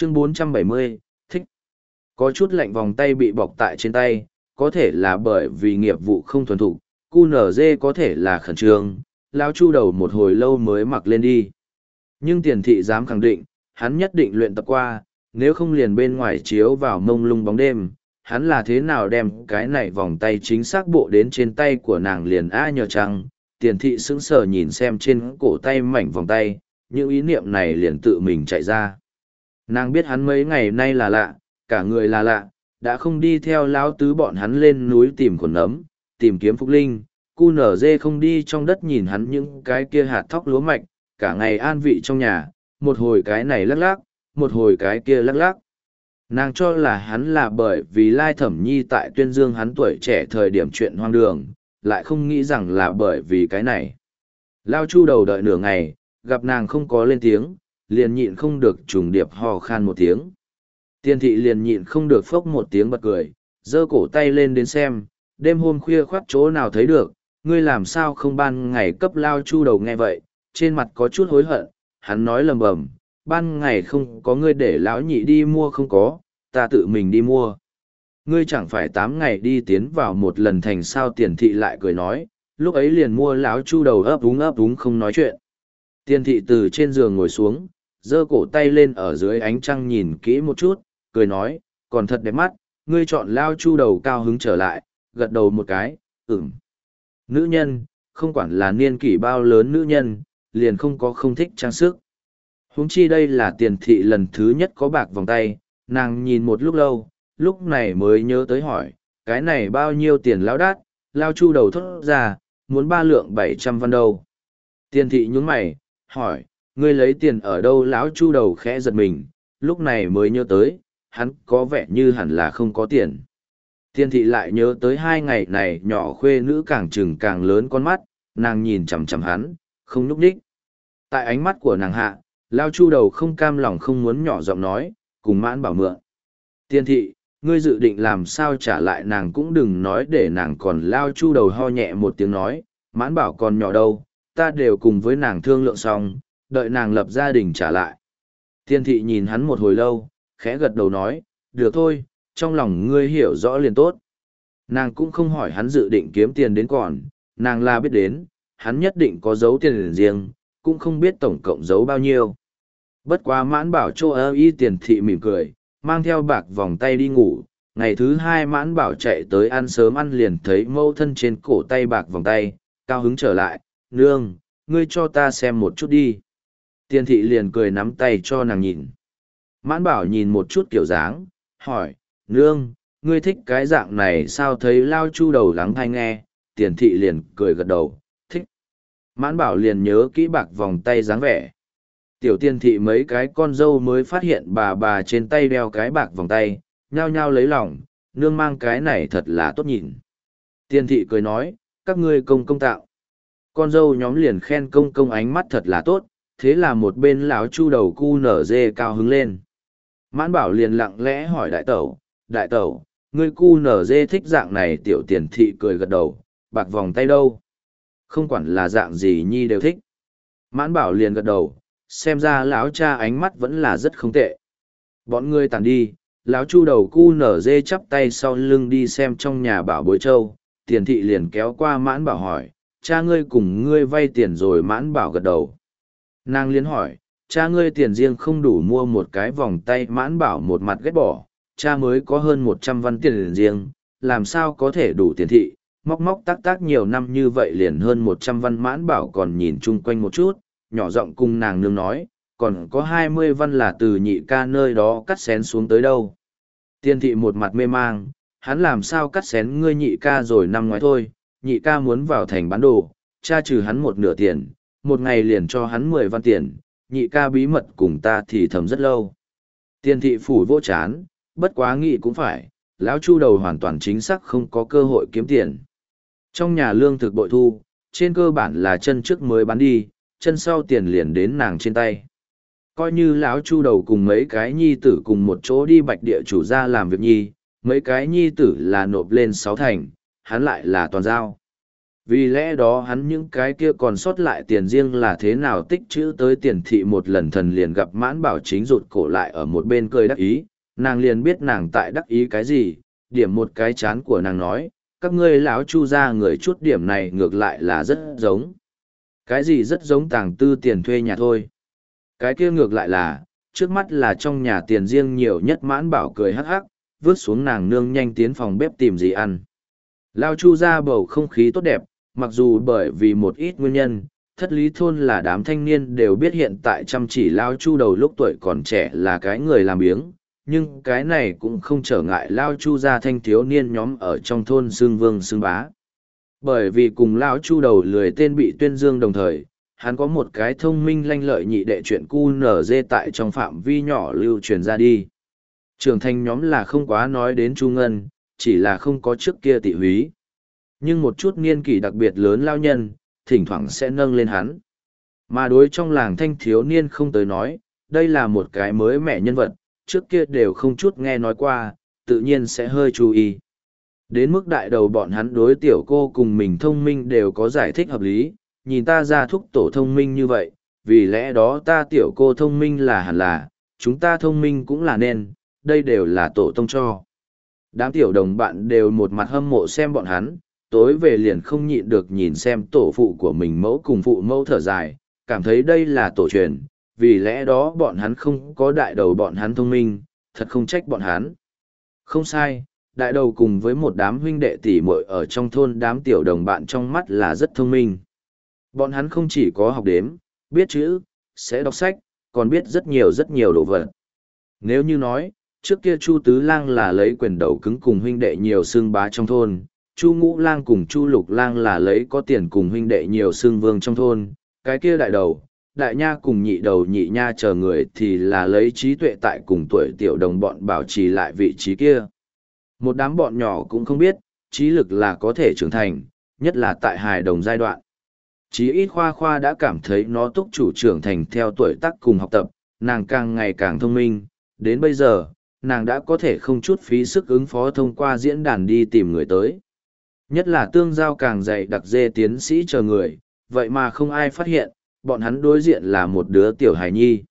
Chương 470, thích. Có chút lạnh vòng tay bị bọc tại trên tay, có thể là bởi vì nghiệp vụ không thuần thục, QNZ có thể là khẩn trương, lao chu đầu một hồi lâu mới mặc lên đi. Nhưng tiền thị dám khẳng định, hắn nhất định luyện tập qua, nếu không liền bên ngoài chiếu vào mông lung bóng đêm, hắn là thế nào đem cái này vòng tay chính xác bộ đến trên tay của nàng liền nhờ chăng. Tiền thị sững sờ nhìn xem trên cổ tay mảnh vòng tay, những ý niệm này liền tự mình chạy ra. Nàng biết hắn mấy ngày nay là lạ, cả người là lạ, đã không đi theo lão tứ bọn hắn lên núi tìm khuẩn nấm, tìm kiếm phúc linh, QNZ không đi trong đất nhìn hắn những cái kia hạt thóc lúa mạch, cả ngày an vị trong nhà, một hồi cái này lắc lắc, một hồi cái kia lắc lắc. Nàng cho là hắn là bởi vì Lai Thẩm Nhi tại tuyên dương hắn tuổi trẻ thời điểm chuyện hoang đường, lại không nghĩ rằng là bởi vì cái này. Lao Chu đầu đợi nửa ngày, gặp nàng không có lên tiếng, liền nhịn không được trùng điệp hò khan một tiếng. Tiên thị liền nhịn không được phốc một tiếng bật cười, giơ cổ tay lên đến xem, đêm hôm khuya khoắt chỗ nào thấy được, ngươi làm sao không ban ngày cấp Lao Chu đầu nghe vậy, trên mặt có chút hối hận, hắn nói lầm bầm, ban ngày không có ngươi để lão nhị đi mua không có, ta tự mình đi mua. Ngươi chẳng phải 8 ngày đi tiến vào một lần thành sao. Tiền thị lại cười nói, lúc ấy liền mua lão Chu đầu ấp úng không nói chuyện. Tiền thị từ trên giường ngồi xuống, giơ cổ tay lên ở dưới ánh trăng nhìn kỹ một chút, cười nói, còn thật đẹp mắt, ngươi chọn Lao Chu đầu cao hứng trở lại, gật đầu một cái, Nữ nhân, không quản là niên kỷ bao lớn nữ nhân, liền không có không thích trang sức. Huống chi đây là Tiền thị lần thứ nhất có bạc vòng tay, nàng nhìn một lúc lâu, lúc này mới nhớ tới hỏi, cái này bao nhiêu tiền lão đát. Lao Chu đầu thốt ra, muốn 3 lượng 700 văn đâu. Tiền thị nhún mày, hỏi, ngươi lấy tiền ở đâu? Lão Chu đầu khẽ giật mình, lúc này mới nhớ tới, hắn có vẻ như hẳn là không có tiền. Tiền thị lại nhớ tới 2 ngày này nhỏ khuê nữ càng trừng càng lớn con mắt, nàng nhìn chằm chằm hắn, không nhúc nhích. Tại ánh mắt của nàng hạ, Lao Chu đầu không cam lòng không muốn nhỏ giọng nói, cùng Mãn Bảo mượn. Tiền thị, ngươi dự định làm sao trả lại? Nàng cũng đừng nói để nàng còn. Lao Chu đầu ho nhẹ một tiếng nói, Mãn Bảo còn nhỏ đâu, ta đều cùng với nàng thương lượng xong, đợi nàng lập gia đình trả lại. Tiền thị nhìn hắn một hồi lâu, khẽ gật đầu nói, được thôi, trong lòng ngươi hiểu rõ liền tốt. Nàng cũng không hỏi hắn dự định kiếm tiền đến còn, nàng là biết đến, hắn nhất định có giấu tiền riêng, cũng không biết tổng cộng giấu bao nhiêu. Bất quá Mãn Bảo cho y. Tiền thị mỉm cười, mang theo bạc vòng tay đi ngủ. Ngày thứ 2 Mãn Bảo chạy tới ăn sớm ăn liền thấy mâu thân trên cổ tay bạc vòng tay, cao hứng trở lại, nương, ngươi cho ta xem một chút đi. Tiền thị liền cười nắm tay cho nàng nhìn. Mãn Bảo nhìn một chút kiểu dáng, hỏi, nương, ngươi thích cái dạng này sao? Thấy Lao Chu đầu lắng hay nghe, Tiền thị liền cười gật đầu, thích. Mãn Bảo liền nhớ kỹ bạc vòng tay dáng vẻ. Tiểu Tiền thị mấy cái con dâu mới phát hiện bà trên tay đeo cái bạc vòng tay, nhao nhao lấy lòng, nương mang cái này thật là tốt nhìn. Tiền thị cười nói, các ngươi công tạo. Con dâu nhóm liền khen công ánh mắt thật là tốt, thế là một bên lão Chu đầu QNZ cao hứng lên. Mãn Bảo liền lặng lẽ hỏi đại tẩu, ngươi QNZ thích dạng này? Tiểu Tiền thị cười gật đầu, bạc vòng tay đâu? Không quản là dạng gì nhi đều thích. Mãn Bảo liền gật đầu, xem ra lão cha ánh mắt vẫn là rất không tệ. Bọn ngươi tàn đi, lão Chu đầu QNZ chắp tay sau lưng đi xem trong nhà bảo bối châu. Tiền thị liền kéo qua Mãn Bảo hỏi, cha ngươi cùng ngươi vay tiền rồi? Mãn Bảo gật đầu. Nàng liền hỏi, cha ngươi tiền riêng không đủ mua một cái vòng tay? Mãn Bảo một mặt ghét bỏ, cha mới có hơn 100 văn tiền riêng, làm sao có thể đủ? Tiền thị, móc tác nhiều năm như vậy liền hơn 100 văn. Mãn Bảo còn nhìn chung quanh một chút, nhỏ giọng cùng nàng nương nói, còn có 20 văn là từ nhị ca nơi đó cắt xén xuống tới đâu. Tiền thị một mặt mê mang, hắn làm sao cắt xén ngươi nhị ca rồi? Năm ngoái thôi, nhị ca muốn vào thành bán đồ, cha trừ hắn một nửa tiền, một ngày liền cho hắn 10 văn tiền, nhị ca bí mật cùng ta thì thầm rất lâu. Tiền thị phủ vỗ chán, bất quá nghĩ cũng phải, lão Chu đầu hoàn toàn chính xác không có cơ hội kiếm tiền. Trong nhà lương thực bội thu, trên cơ bản là chân trước mới bán đi, chân sau tiền liền đến nàng trên tay. Coi như lão Chu đầu cùng mấy cái nhi tử cùng một chỗ đi Bạch địa chủ ra làm việc nhi, mấy cái nhi tử là nộp lên 6 thành, hắn lại là toàn giao. Vì lẽ đó hắn những cái kia còn sót lại tiền riêng là thế nào tích trữ tới tiền thị một lần thần liền gặp Mãn Bảo Chính rụt cổ lại ở một bên cười đắc ý, nàng liền biết nàng tại đắc ý cái gì, điểm một cái chán của nàng nói, các ngươi lão Chu gia người chút điểm này ngược lại là rất giống. Cái gì rất giống tàng tư tiền thuê nhà thôi. Cái kia ngược lại là, trước mắt là trong nhà tiền riêng nhiều nhất. Mãn Bảo cười hắc hắc, vứt xuống nàng nương nhanh tiến phòng bếp tìm gì ăn. Lao Chu gia bầu không khí tốt đẹp, mặc dù bởi vì một ít nguyên nhân, thất lý thôn là đám thanh niên đều biết hiện tại chăm chỉ Lao Chu đầu lúc tuổi còn trẻ là cái người làm biếng, nhưng cái này cũng không trở ngại Lao Chu gia thanh thiếu niên nhóm ở trong thôn xương vương xương bá. Bởi vì cùng Lao Chu đầu lười tên bị tuyên dương đồng thời, hắn có một cái thông minh lanh lợi nhị đệ chuyện QNZ tại trong phạm vi nhỏ lưu truyền ra đi. Trưởng thành nhóm là không quá nói đến Chu Ngân, chỉ là không có trước kia tị húy. Nhưng một chút niên kỷ đặc biệt lớn lao nhân, thỉnh thoảng sẽ nâng lên hắn. Mà đối trong làng thanh thiếu niên không tới nói, đây là một cái mới mẻ nhân vật, trước kia đều không chút nghe nói qua, tự nhiên sẽ hơi chú ý. Đến mức đại đầu bọn hắn đối tiểu cô cùng mình thông minh đều có giải thích hợp lý, nhìn ta ra thúc tổ thông minh như vậy, vì lẽ đó ta tiểu cô thông minh là hẳn là, chúng ta thông minh cũng là nên, đây đều là tổ tông cho. Đám tiểu đồng bạn đều một mặt hâm mộ xem bọn hắn, tối về liền không nhịn được nhìn xem tổ phụ của mình mẫu cùng phụ mẫu thở dài, cảm thấy đây là tổ truyền, vì lẽ đó bọn hắn không có đại đầu bọn hắn thông minh, thật không trách bọn hắn. Không sai, đại đầu cùng với một đám huynh đệ tỷ muội ở trong thôn đám tiểu đồng bạn trong mắt là rất thông minh. Bọn hắn không chỉ có học đếm, biết chữ, sẽ đọc sách, còn biết rất nhiều đồ vật. Nếu như nói, trước kia Chu Tứ Lang là lấy quyền đầu cứng cùng huynh đệ nhiều xương bá trong thôn, Chu Ngũ Lang cùng Chu Lục Lang là lấy có tiền cùng huynh đệ nhiều xương vương trong thôn, cái kia đại đầu, đại nha cùng nhị đầu nhị nha chờ người thì là lấy trí tuệ tại cùng tuổi tiểu đồng bọn bảo trì lại vị trí kia. Một đám bọn nhỏ cũng không biết, trí lực là có thể trưởng thành, nhất là tại hài đồng giai đoạn. Chí ít Khoa Khoa đã cảm thấy nó túc chủ trưởng thành theo tuổi tác cùng học tập, nàng càng ngày càng thông minh, đến bây giờ, nàng đã có thể không chút phí sức ứng phó thông qua diễn đàn đi tìm người tới. Nhất là tương giao càng dày đặc dê tiến sĩ chờ người, vậy mà không ai phát hiện, bọn hắn đối diện là một đứa tiểu hài nhi.